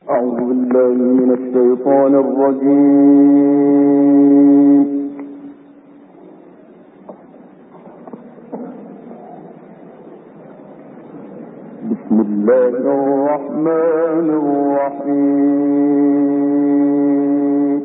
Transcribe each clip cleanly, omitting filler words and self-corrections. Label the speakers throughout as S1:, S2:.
S1: أعوذ بالله من الشيطان الرجيم. بسم الله الرحمن الرحيم.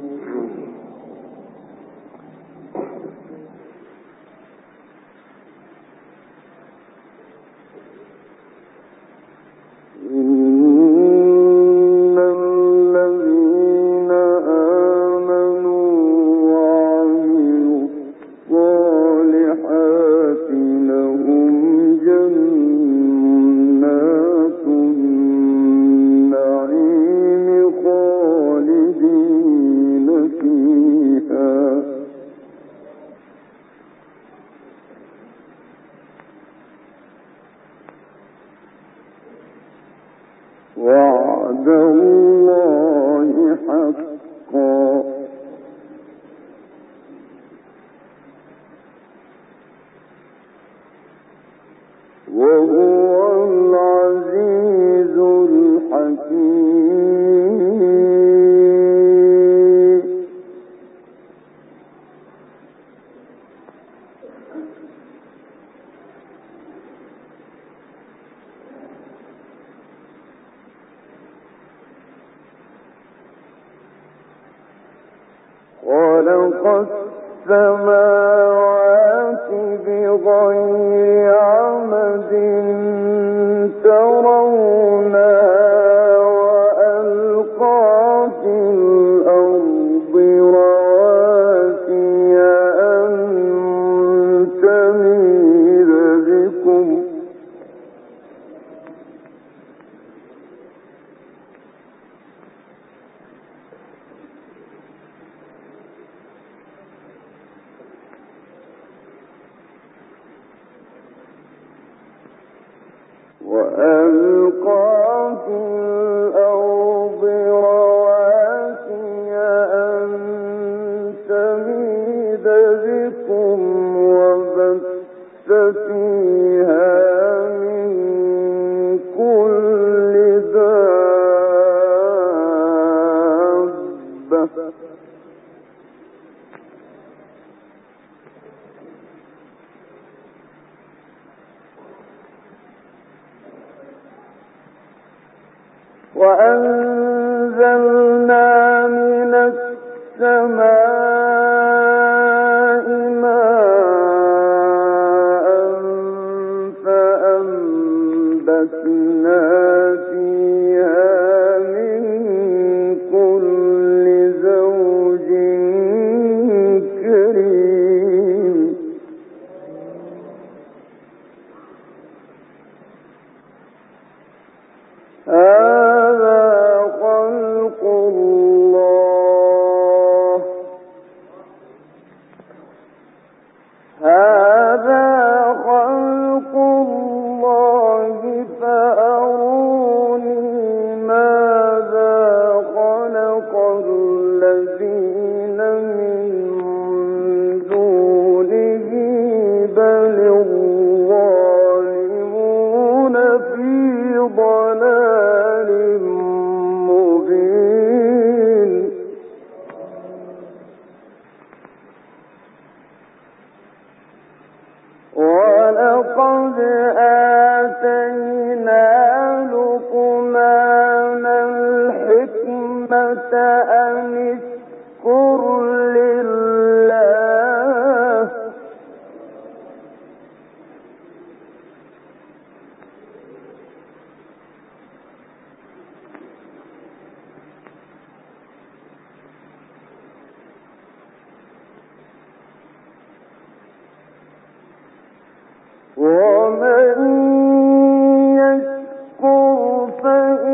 S1: وعد الله حقا وهو العزيز الحكيم. خلق السماوات بغير عمد ترونها وألقى في الأرض رواسي أن تميد بكم وألقى في الأرض رواسي أن تميد بكم وبث فيها من كل دابة وأنزلنا من السماء ماء فأنبتنا فيها من كل زوج كريم. ولقد آتينا لقمان الحكمة أن اشكر لله ومن يشكر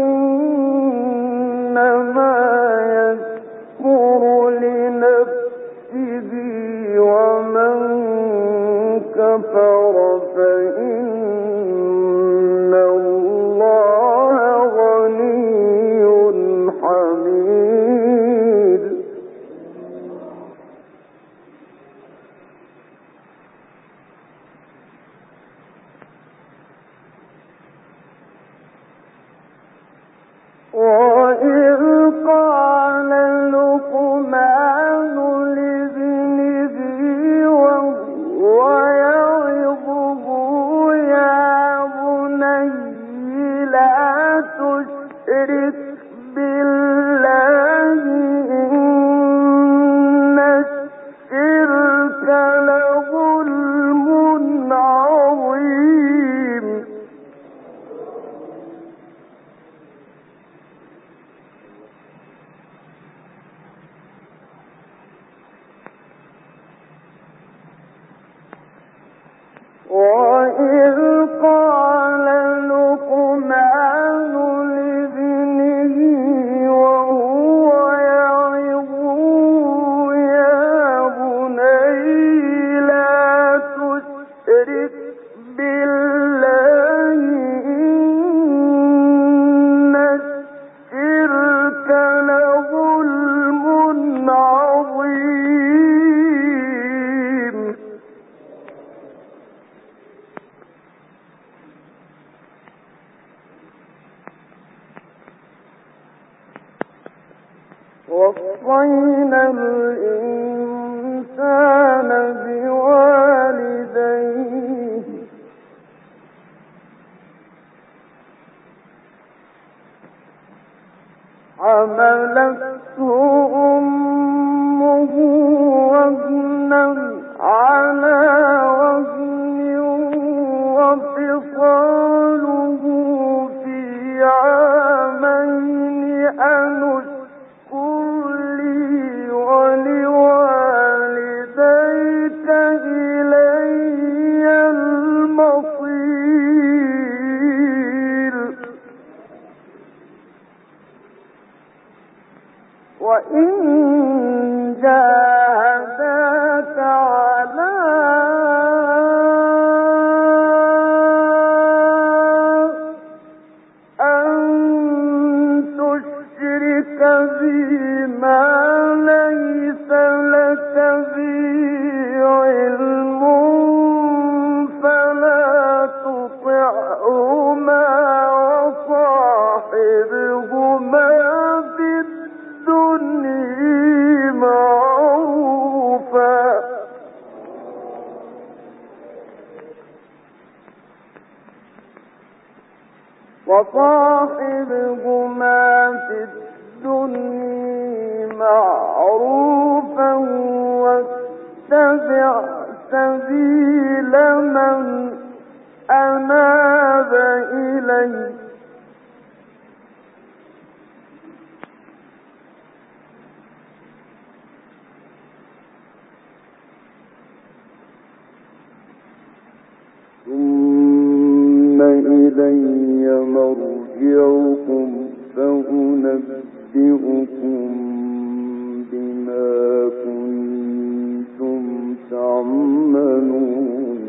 S1: فإنما يشكر لنفسه بالله إن الشرك لظلم عظيم وإذ قال لقمان لابنه وهو يعظه يا بني لا تشرك بالله إن الشرك لظلم عظيم وصينا الإنسان بوالديه حملته أمه وهنا على وهن وفصاله في عامين أن اشكر لي ولوالديك إلي المصير وإن جاهداك على أن تشرك بي ما ليس لك به علم فلا تطعهما وصاحبهما في الدنيا معروفا واتبع سبيل من أناب إلي ثم إلي مرجعكم فأنبئكم بما كنتم تعملون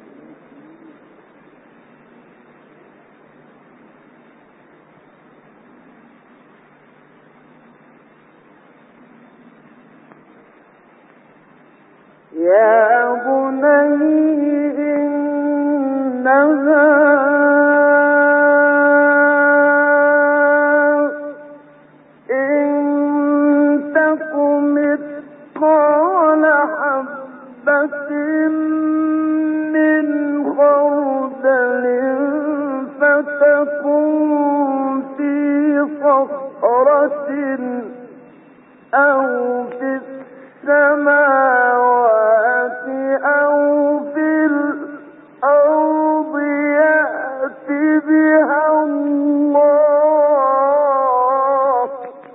S1: يا بني إنها إن تك مثقال حبة من خردل فتكن في صخرة أو في السماوات أو في الأرض يأت بها الله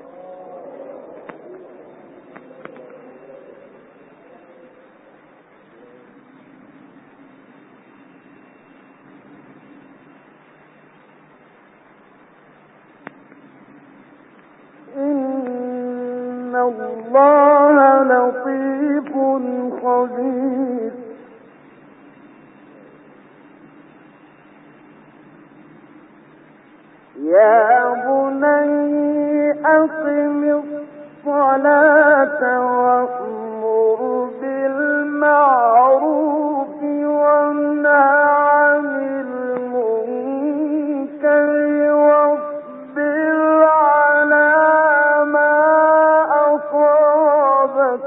S1: إن الله لطيف خبير يا بني أقم الصلاة وأمر بالمعروف وانهى عن المنكر واصبر على ما أصابك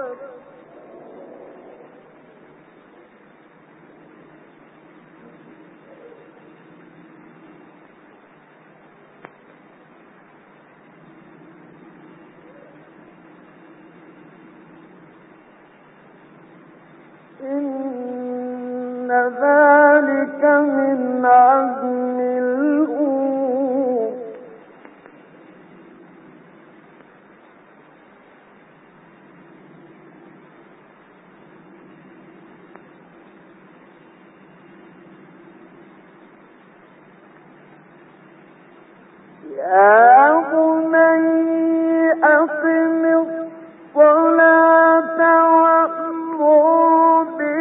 S1: ذلك من عزم الأمور يا بني أقم الصلاة وأمر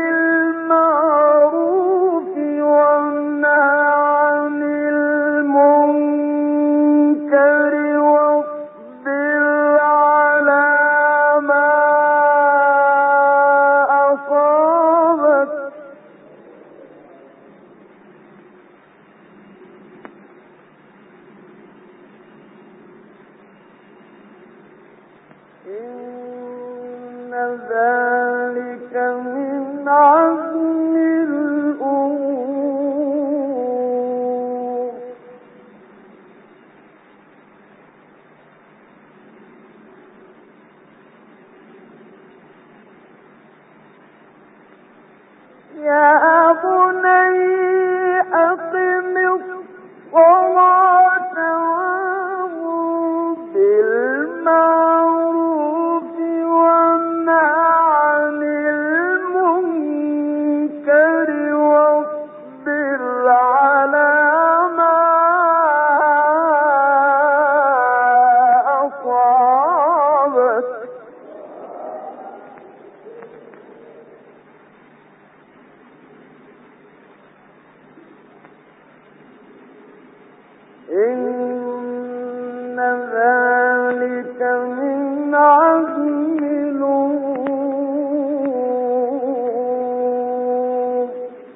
S1: بالمعروف وانه عن المنكر واصبر على ما أصابك إن ذلك من عزم الأمور يا بني أقم الصلاة وأمر بالمعروف وانه عن المنكر واصبر على ما أصابك إن ذلك من عزم الأمور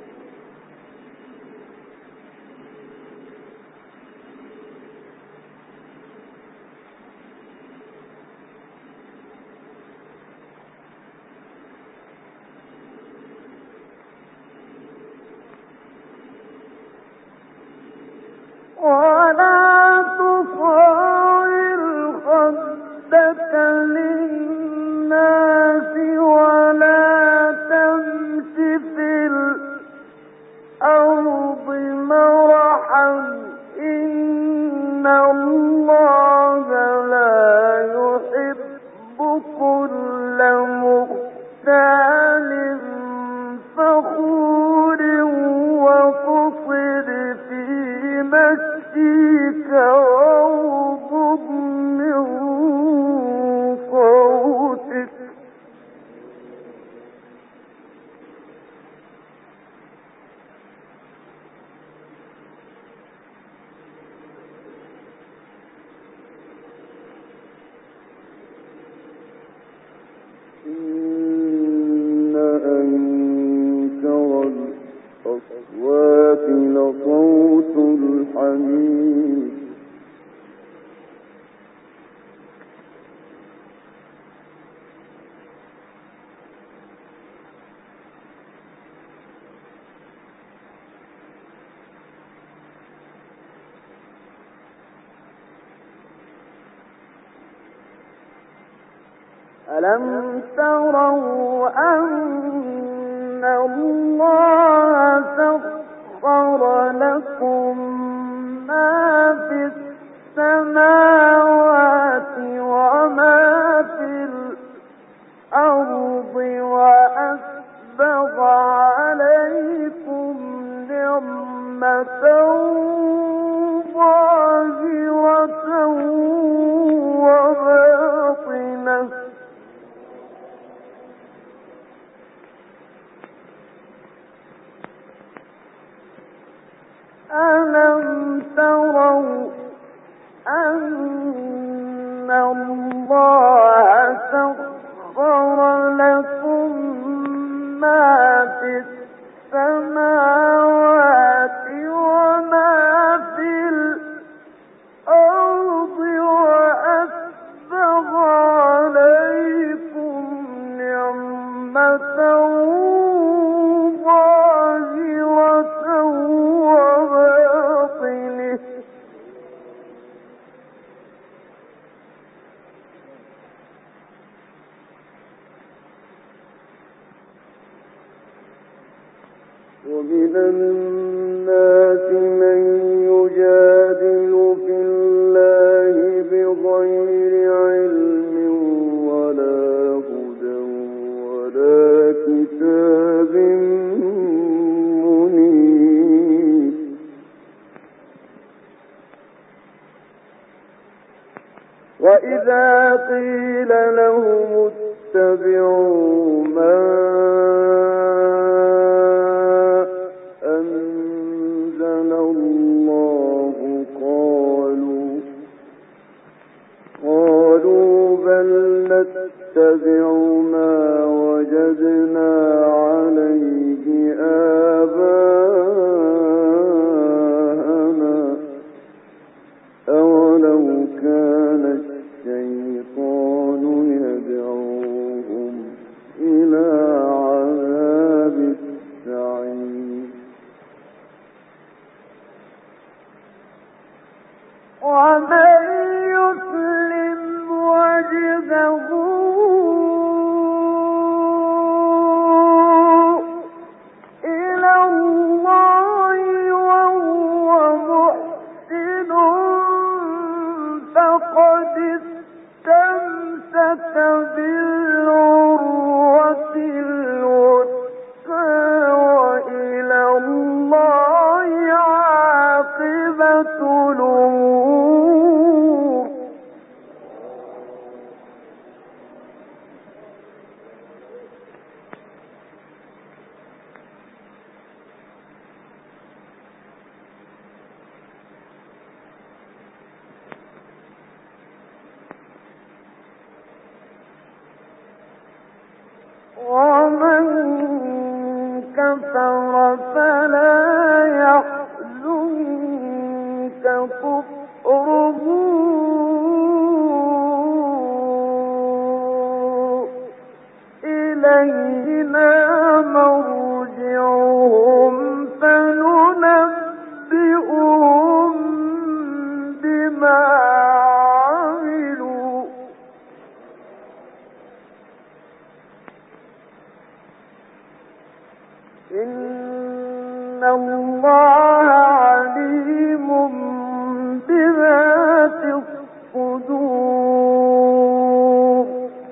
S1: ولا تصغر خدك للناس ولا تمش في الأرض مرحا إن الله لا يحب كل مختال فخور وقصد في مشيك واغضض من صوتك إن أنكر الأصوات لصوت الحمير ألم تروا أن الله سخر لكم ما في السماوات وما في الأرض وأسبغ عليكم نعمة ظاهرة وباطنة ألم تروا أن الله سخر لكم ما في السماوات وما في الأرض وأسبغ عليكم نعمة ظاهرة وباطنة ومن الناس من يجادل في الله بغير علم ولا هدى ولا كتاب منير. وإذا قيل لهم اتبعوا ما أنزل الله قالوا بل نتبع ما وجدنا عليه آباءنا أولو كان الشيطان يدعوهم إلى عذاب السعير. ومن يسلم وجهه إلى الله وهو محسن فقد استمسك بالعروة الوثقى وإلى الله عاقبة الأمور. ومن كفر فلا يحزنك كفره إلينا مرجعهم فننبئهم بما عملوا إن الله عليم بذات الصدور.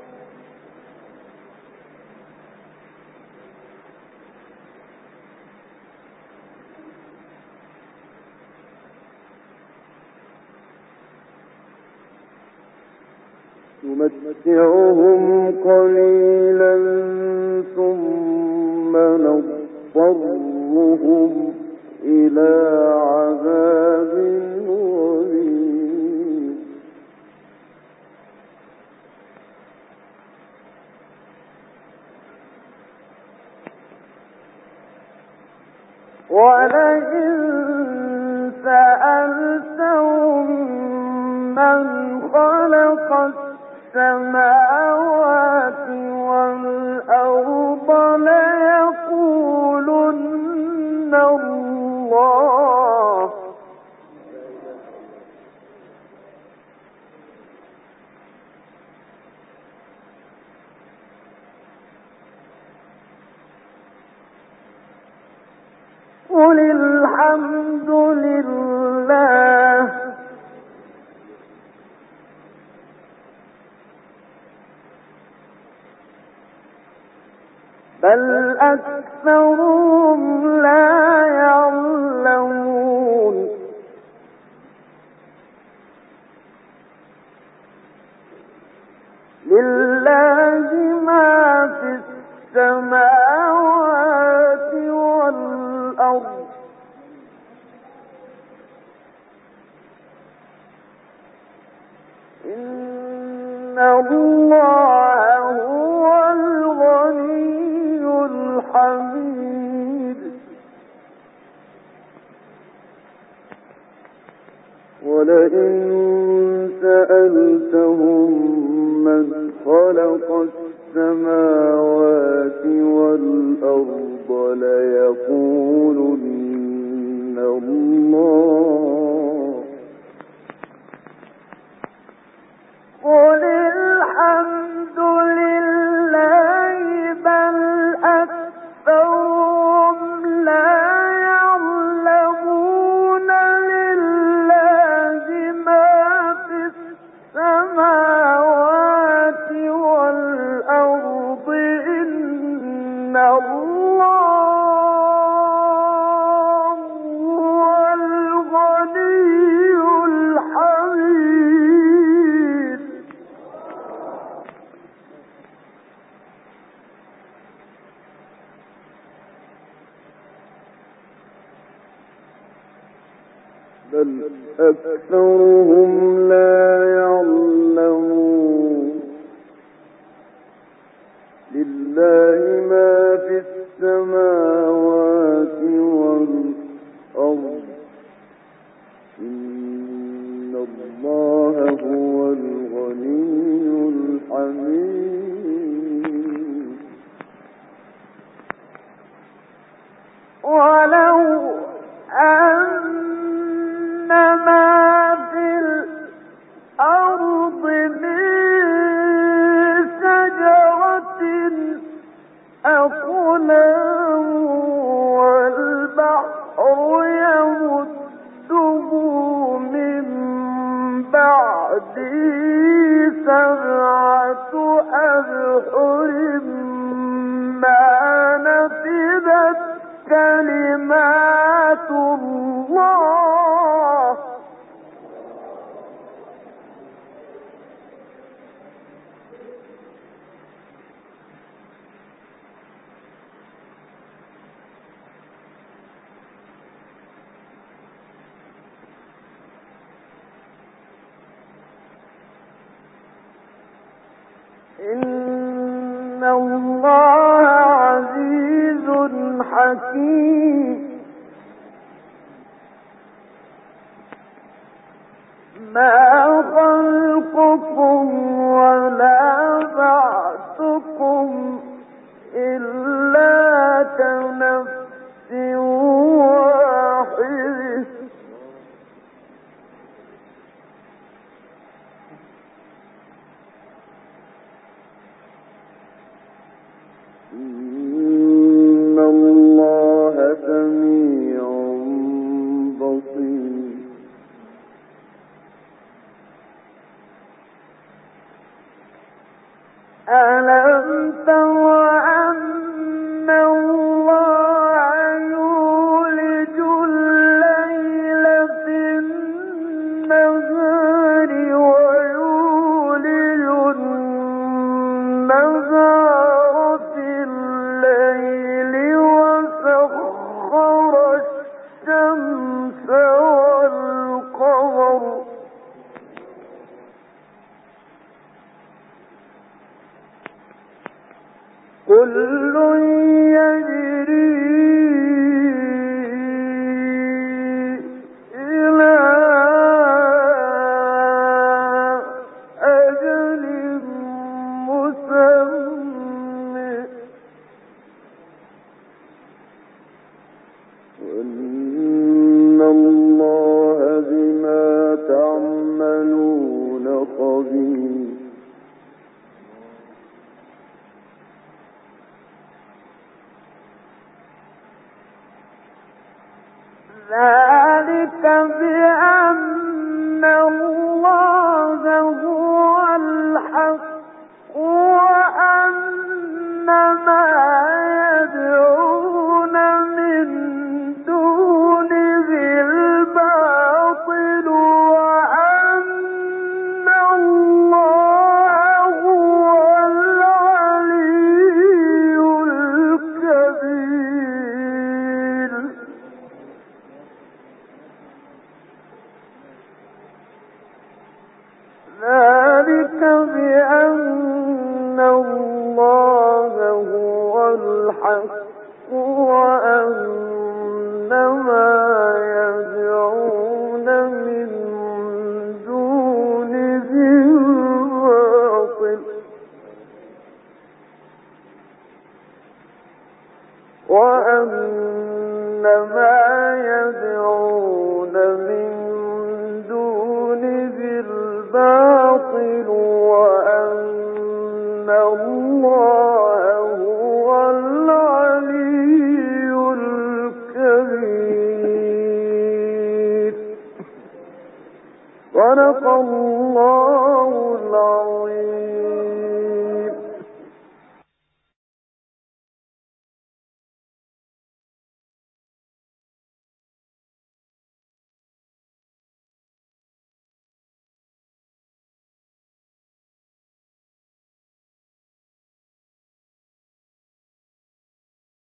S1: نمتعهم قليلا ثم نضطرهم إلى عذاب غليظ. ولئن سألتهم من خلق السماوات والأرض ليقولن الله قل الحمد لله بل أكثرهم لا يعلمون. لله ما في السماوات والأرض إن الله هو الغني الحميد. ولئن سألتهم من خلق السماوات والأرض ليقولن الله قل الحمد لله بل أكثرهم لا أكثرهم لا يعلمون لله ما في السماوات والأرض إن الله هو الغني الحميد ولو أن ما في الأرض من شجرة أقلام والبحر يمده من بعده 7 أبحر ما نفدت كلمات الله إن الله عزيز حكيم ما خلقكم ولا بعثكم إلا كنفس واحدة إن الله سميع بصير ألم تر أن الله يولج الليل في النهار ويولج النهار في الليل وسخر الشمس والقمر كل يجري إلى أجل مسمى وإن الله بما تعملون خبير ذلك بأن الله هو الحق وأن ما يدعون من دونه الباطل وأن الله هو العلي الكبير ذلك بأن الله هو الحق وأن ما يدعون من دونه الباطل وأن ما يدعون من دونه الباطل وأن الله هو العلي الكبير صدق الله العظيم